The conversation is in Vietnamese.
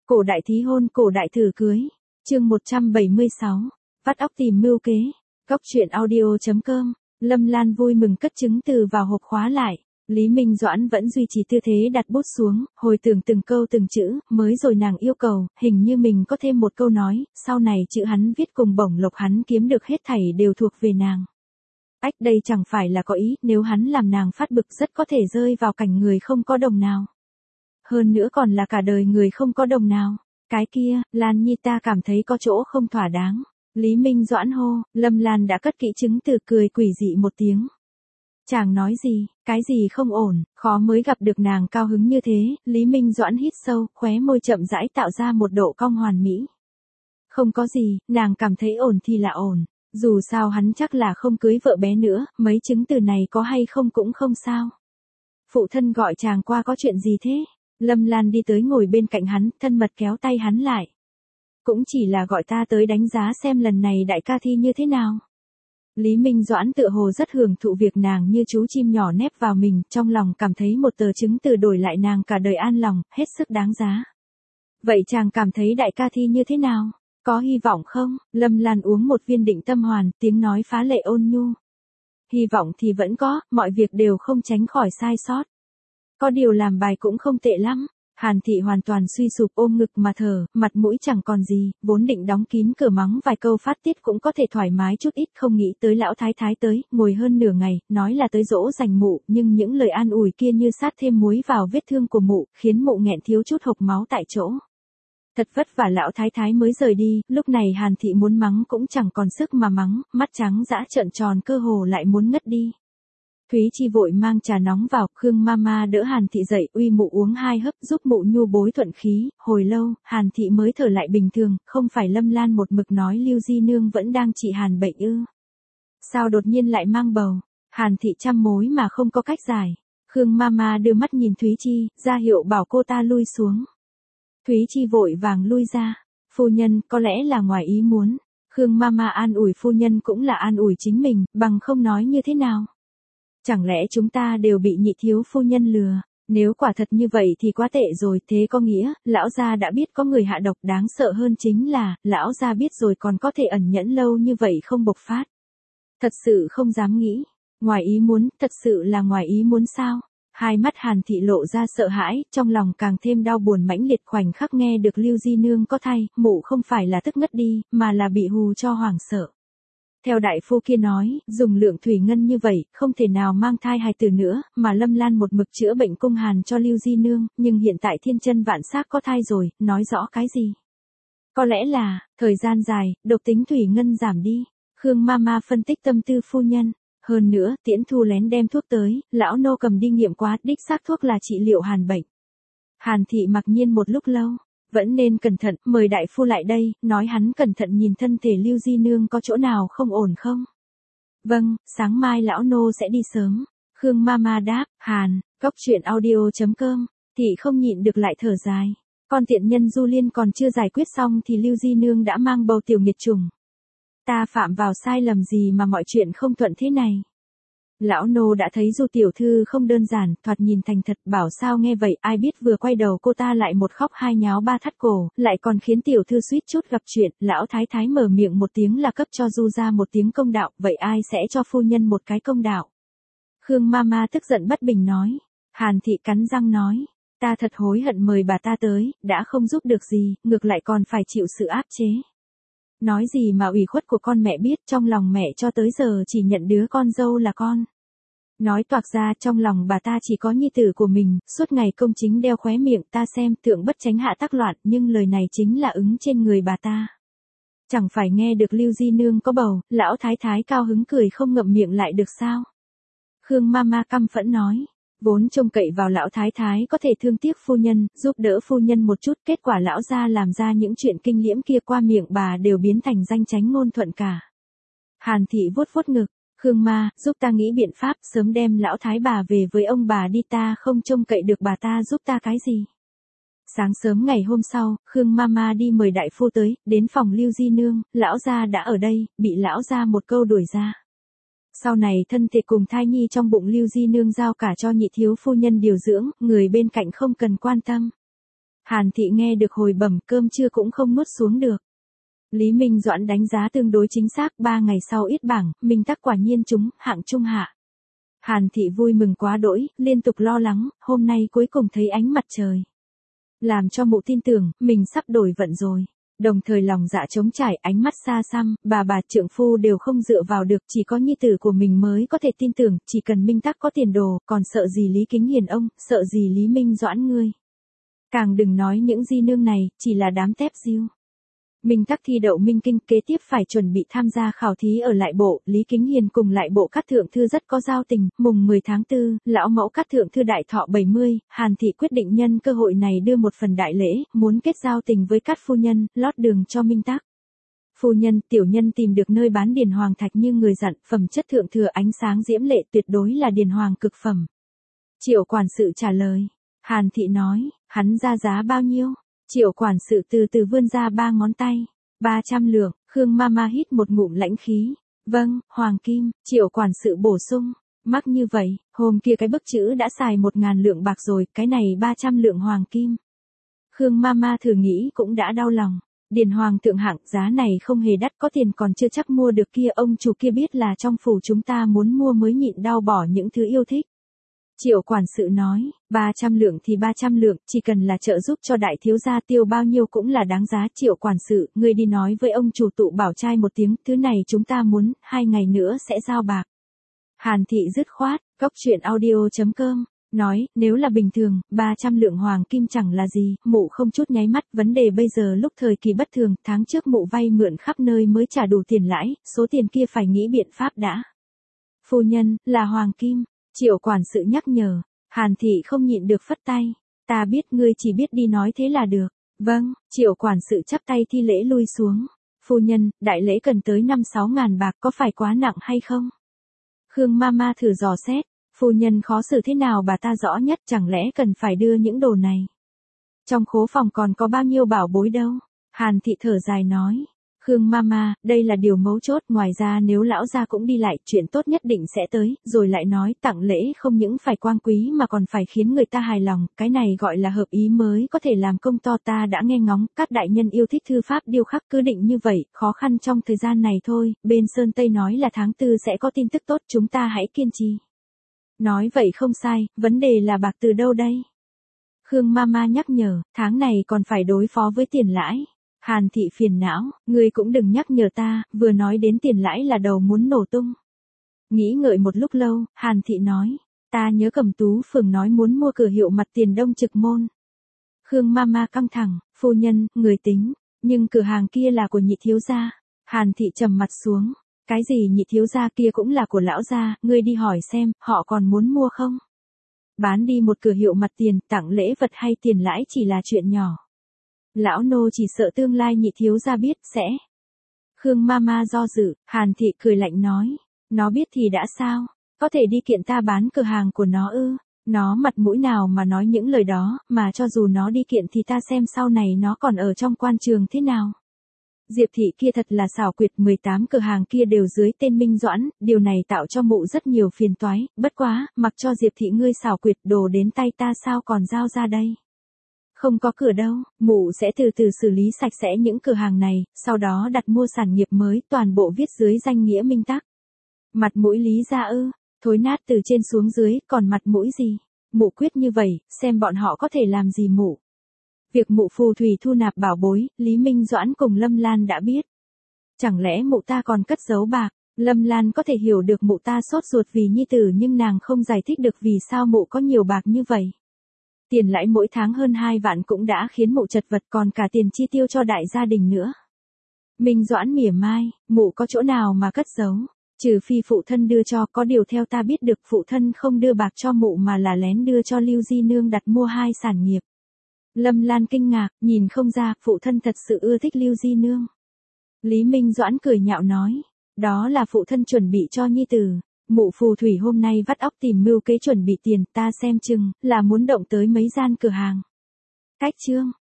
Cổ đại thí hôn, cổ đại thử cưới. Chương 176. Vắt óc tìm mưu kế. Góc truyện audio.com. Lâm Lan vui mừng cất chứng từ vào hộp khóa lại. Lý Minh Doãn vẫn duy trì tư thế đặt bút xuống, hồi tưởng từng câu từng chữ, mới rồi nàng yêu cầu, hình như mình có thêm một câu nói, sau này chữ hắn viết cùng bổng lộc hắn kiếm được hết thảy đều thuộc về nàng. Ách, đây chẳng phải là có ý, nếu hắn làm nàng phát bực rất có thể rơi vào cảnh người không có đồng nào. Hơn nữa còn là cả đời người không có đồng nào. Cái kia, Lan Nhi ta cảm thấy có chỗ không thỏa đáng. Lý Minh Doãn hô, Lâm Lan đã cất kỹ chứng từ cười quỷ dị một tiếng. Chàng nói gì, cái gì không ổn, khó mới gặp được nàng cao hứng như thế, Lý Minh Doãn hít sâu, khóe môi chậm rãi tạo ra một độ cong hoàn mỹ. Không có gì, nàng cảm thấy ổn thì là ổn, dù sao hắn chắc là không cưới vợ bé nữa, mấy chứng từ này có hay không cũng không sao. Phụ thân gọi chàng qua có chuyện gì thế? Lâm Lan đi tới ngồi bên cạnh hắn, thân mật kéo tay hắn lại. Cũng chỉ là gọi ta tới đánh giá xem lần này đại ca thi như thế nào. Lý Minh Doãn tựa hồ rất hưởng thụ việc nàng như chú chim nhỏ nép vào mình, trong lòng cảm thấy một tờ chứng từ đổi lại nàng cả đời an lòng, hết sức đáng giá. Vậy chàng cảm thấy đại ca thi như thế nào? Có hy vọng không? Lâm Lan uống một viên định tâm hoàn, tiếng nói phá lệ ôn nhu. Hy vọng thì vẫn có, mọi việc đều không tránh khỏi sai sót. Có điều làm bài cũng không tệ lắm. Hàn Thị hoàn toàn suy sụp ôm ngực mà thở, mặt mũi chẳng còn gì, vốn định đóng kín cửa mắng vài câu phát tiết cũng có thể thoải mái chút ít, không nghĩ tới lão thái thái tới, ngồi hơn nửa ngày, nói là tới dỗ dành mụ, nhưng những lời an ủi kia như sát thêm muối vào vết thương của mụ, khiến mụ nghẹn thiếu chút hộc máu tại chỗ. Thật vất vả lão thái thái mới rời đi, lúc này Hàn Thị muốn mắng cũng chẳng còn sức mà mắng, mắt trắng dã trợn tròn cơ hồ lại muốn ngất đi. Thúy Chi vội mang trà nóng vào, Khương Mama đỡ Hàn Thị dậy, uy mụ uống 2 hớp giúp mụ nhu bối thuận khí, hồi lâu, Hàn Thị mới thở lại bình thường, không phải Lâm Lan một mực nói Lưu Di Nương vẫn đang trị Hàn bệnh ư. Sao đột nhiên lại mang bầu? Hàn Thị trăm mối mà không có cách giải. Khương Mama đưa mắt nhìn Thúy Chi, ra hiệu bảo cô ta lui xuống. Thúy Chi vội vàng lui ra. Phu nhân, có lẽ là ngoài ý muốn. Khương Mama an ủi phu nhân cũng là an ủi chính mình, bằng không nói như thế nào. Chẳng lẽ chúng ta đều bị nhị thiếu phu nhân lừa? Nếu quả thật như vậy thì quá tệ rồi, thế có nghĩa, lão gia đã biết có người hạ độc, đáng sợ hơn chính là, lão gia biết rồi còn có thể ẩn nhẫn lâu như vậy không bộc phát. Thật sự không dám nghĩ. Ngoài ý muốn, thật sự là ngoài ý muốn sao? Hai mắt Hàn Thị lộ ra sợ hãi, trong lòng càng thêm đau buồn mãnh liệt, khoảnh khắc nghe được Lưu Di Nương có thai, mụ không phải là tức ngất đi, mà là bị hù cho hoảng sợ. Theo đại phu kia nói, dùng lượng thủy ngân như vậy, không thể nào mang thai hài tử nữa, mà Lâm Lan một mực chữa bệnh cung hàn cho Lưu Di Nương, nhưng hiện tại thiên chân vạn xác có thai rồi, nói rõ cái gì? Có lẽ là, thời gian dài, độc tính thủy ngân giảm đi. Khương Mama phân tích tâm tư phu nhân. Hơn nữa, Tiễn Thu lén đem thuốc tới, lão nô cầm đi nghiệm quá, đích xác thuốc là trị liệu hàn bệnh. Hàn Thị mặc nhiên một lúc lâu. Vẫn nên cẩn thận, mời đại phu lại đây, nói hắn cẩn thận nhìn thân thể Lưu Di Nương có chỗ nào không ổn không? Vâng, sáng mai lão nô sẽ đi sớm. Khương Mama đáp, Hàn, góc truyện audio.com, Thị không nhịn được lại thở dài. Con tiện nhân Du Liên còn chưa giải quyết xong thì Lưu Di Nương đã mang bầu tiểu nghiệt trùng. Ta phạm vào sai lầm gì mà mọi chuyện không thuận thế này? Lão nô đã thấy Du tiểu thư không đơn giản, thoạt nhìn thành thật, bảo sao nghe vậy, ai biết vừa quay đầu cô ta lại một khóc hai nháo ba thắt cổ, lại còn khiến tiểu thư suýt chút gặp chuyện, lão thái thái mở miệng một tiếng là cấp cho Du ra một tiếng công đạo, vậy ai sẽ cho phu nhân một cái công đạo? Khương Mama tức giận bất bình nói. Hàn Thị cắn răng nói, ta thật hối hận mời bà ta tới, đã không giúp được gì, ngược lại còn phải chịu sự áp chế. Nói gì mà ủy khuất của con mẹ biết, trong lòng mẹ cho tới giờ chỉ nhận đứa con dâu là con. Nói toạc ra, trong lòng bà ta chỉ có nhi tử của mình, suốt ngày công chính đeo khóe miệng, ta xem thượng bất tránh hạ tắc loạn, nhưng lời này chính là ứng trên người bà ta. Chẳng phải nghe được Lưu Di Nương có bầu, lão thái thái cao hứng cười không ngậm miệng lại được sao? Khương Mama căm phẫn nói. Vốn trông cậy vào lão thái thái có thể thương tiếc phu nhân, giúp đỡ phu nhân một chút, kết quả lão gia làm ra những chuyện kinh liễm kia qua miệng bà đều biến thành danh chánh ngôn thuận cả. Hàn Thị vuốt vuốt ngực, Khương Ma, giúp ta nghĩ biện pháp, sớm đem lão thái bà về với ông bà đi, ta không trông cậy được bà ta giúp ta cái gì. Sáng sớm ngày hôm sau, Khương Mama đi mời đại phu tới, đến phòng Lưu Di Nương, lão gia đã ở đây, bị lão gia một câu đuổi ra. Sau này thân thể cùng thai nhi trong bụng Lưu Di Nương giao cả cho nhị thiếu phu nhân điều dưỡng, người bên cạnh không cần quan tâm. Hàn Thị nghe được hồi bẩm cơm trưa cũng không nuốt xuống được. Lý Minh Doãn đánh giá tương đối chính xác, 3 ngày sau ít bảng, Minh Tắc quả nhiên trúng, hạng trung hạ. Hàn Thị vui mừng quá đỗi, liên tục lo lắng, hôm nay cuối cùng thấy ánh mặt trời. Làm cho mụ tin tưởng, mình sắp đổi vận rồi. Đồng thời lòng dạ trống trải, ánh mắt xa xăm, bà trượng phu đều không dựa vào được, chỉ có nhi tử của mình mới có thể tin tưởng, chỉ cần Minh Tắc có tiền đồ, còn sợ gì Lý Kính Hiền ông, sợ gì Lý Minh Doãn ngươi. Càng đừng nói những di nương này, chỉ là đám tép diêu. Minh Tắc thi đậu Minh Kinh, kế tiếp phải chuẩn bị tham gia khảo thí ở lại bộ, Lý Kính Hiền cùng lại bộ Cát Thượng Thư rất có giao tình, mùng 10 tháng 4, lão mẫu Cát Thượng Thư đại thọ 70, Hàn Thị quyết định nhân cơ hội này đưa một phần đại lễ, muốn kết giao tình với Cát phu nhân, lót đường cho Minh Tắc. Phu nhân, tiểu nhân tìm được nơi bán điền hoàng thạch như người dặn, phẩm chất thượng thừa ánh sáng diễm lệ tuyệt đối là điền hoàng cực phẩm. Triệu quản sự trả lời. Hàn Thị nói, hắn ra giá bao nhiêu? Triệu quản sự từ từ vươn ra 3 ngón tay. 300 lượng, Khương Mama hít một ngụm lãnh khí. Vâng, hoàng kim, Triệu quản sự bổ sung. Mắc như vậy, hôm kia cái bức chữ đã xài 1.000 lượng bạc rồi, cái này 300 lượng hoàng kim. Khương Mama thử nghĩ cũng đã đau lòng. Điền hoàng thượng hạng, giá này không hề đắt, có tiền còn chưa chắc mua được kia, ông chủ kia biết là trong phủ chúng ta muốn mua mới nhịn đau bỏ những thứ yêu thích. Triệu quản sự nói, 300 lượng thì 300 lượng, chỉ cần là trợ giúp cho đại thiếu gia tiêu bao nhiêu cũng là đáng giá. Triệu quản sự, ngươi đi nói với ông chủ tụ bảo trai một tiếng, thứ này chúng ta muốn, 2 ngày nữa sẽ giao bạc. Hàn Thị dứt khoát, coctruyện.audio.com, nói, nếu là bình thường, 300 lượng hoàng kim chẳng là gì, mụ không chút nháy mắt, vấn đề bây giờ lúc thời kỳ bất thường, tháng trước mụ vay mượn khắp nơi mới trả đủ tiền lãi, số tiền kia phải nghĩ biện pháp đã. Phu nhân, là hoàng kim. Triệu quản sự nhắc nhở, Hàn Thị không nhịn được phất tay, ta biết ngươi chỉ biết đi nói thế là được. Vâng, Triệu quản sự chắp tay thi lễ lui xuống. Phu nhân, đại lễ cần tới 5-6 ngàn bạc, có phải quá nặng hay không? Khương Mama thử dò xét, phu nhân khó xử thế nào bà ta rõ nhất, chẳng lẽ cần phải đưa những đồ này? Trong khố phòng còn có bao nhiêu bảo bối đâu? Hàn Thị thở dài nói. Khương Mama, đây là điều mấu chốt, ngoài ra nếu lão gia cũng đi lại, chuyện tốt nhất định sẽ tới, rồi lại nói tặng lễ không những phải quang quý mà còn phải khiến người ta hài lòng, cái này gọi là hợp ý mới có thể làm công to. Ta đã nghe ngóng, các đại nhân yêu thích thư pháp điêu khắc, cứ định như vậy, khó khăn trong thời gian này thôi, bên Sơn Tây nói là tháng 4 sẽ có tin tức tốt, chúng ta hãy kiên trì. Nói vậy không sai, vấn đề là bạc từ đâu đây? Khương Mama nhắc nhở, tháng này còn phải đối phó với tiền lãi. Hàn Thị phiền não, ngươi cũng đừng nhắc nhở ta, vừa nói đến tiền lãi là đầu muốn nổ tung. Nghĩ ngợi một lúc lâu, Hàn Thị nói, ta nhớ Cẩm Tú Phường nói muốn mua cửa hiệu mặt tiền Đông Trực Môn. Khương Mama căng thẳng, phu nhân, người tính, nhưng cửa hàng kia là của nhị thiếu gia. Hàn Thị trầm mặt xuống, cái gì nhị thiếu gia kia cũng là của lão gia, ngươi đi hỏi xem, họ còn muốn mua không? Bán đi một cửa hiệu mặt tiền, tặng lễ vật hay tiền lãi chỉ là chuyện nhỏ. Lão nô chỉ sợ tương lai nhị thiếu gia biết sẽ. Khương Mama do dự, Hàn Thị cười lạnh nói, nó biết thì đã sao, có thể đi kiện ta bán cửa hàng của nó ư, nó mặt mũi nào mà nói những lời đó, mà cho dù nó đi kiện thì ta xem sau này nó còn ở trong quan trường thế nào. Diệp Thị kia thật là xảo quyệt, 18 cửa hàng kia đều dưới tên Minh Doãn, điều này tạo cho mụ rất nhiều phiền toái, bất quá, mặc cho Diệp Thị ngươi xảo quyệt, đồ đến tay ta sao còn giao ra đây. Không có cửa đâu, mụ sẽ từ từ xử lý sạch sẽ những cửa hàng này, sau đó đặt mua sản nghiệp mới, toàn bộ viết dưới danh nghĩa Minh Tắc. Mặt mũi Lý gia ư, thối nát từ trên xuống dưới, còn mặt mũi gì? Mụ quyết như vậy, xem bọn họ có thể làm gì mụ. Việc mụ phù thủy thu nạp bảo bối, Lý Minh Doãn cùng Lâm Lan đã biết. Chẳng lẽ mụ ta còn cất giấu bạc? Lâm Lan có thể hiểu được mụ ta sốt ruột vì nhi tử, nhưng nàng không giải thích được vì sao mụ có nhiều bạc như vậy. Tiền lãi mỗi tháng hơn 2 vạn cũng đã khiến mụ chật vật, còn cả tiền chi tiêu cho đại gia đình nữa. Minh Doãn mỉa mai, mụ có chỗ nào mà cất giấu, trừ phi phụ thân đưa cho, có điều theo ta biết được phụ thân không đưa bạc cho mụ mà là lén đưa cho Lưu Di Nương đặt mua 2 sản nghiệp. Lâm Lan kinh ngạc, nhìn không ra, phụ thân thật sự ưa thích Lưu Di Nương. Lý Minh Doãn cười nhạo nói, đó là phụ thân chuẩn bị cho nhi tử. Mụ phù thủy hôm nay vắt óc tìm mưu kế chuẩn bị tiền, ta xem chừng là muốn động tới mấy gian cửa hàng. Cách chương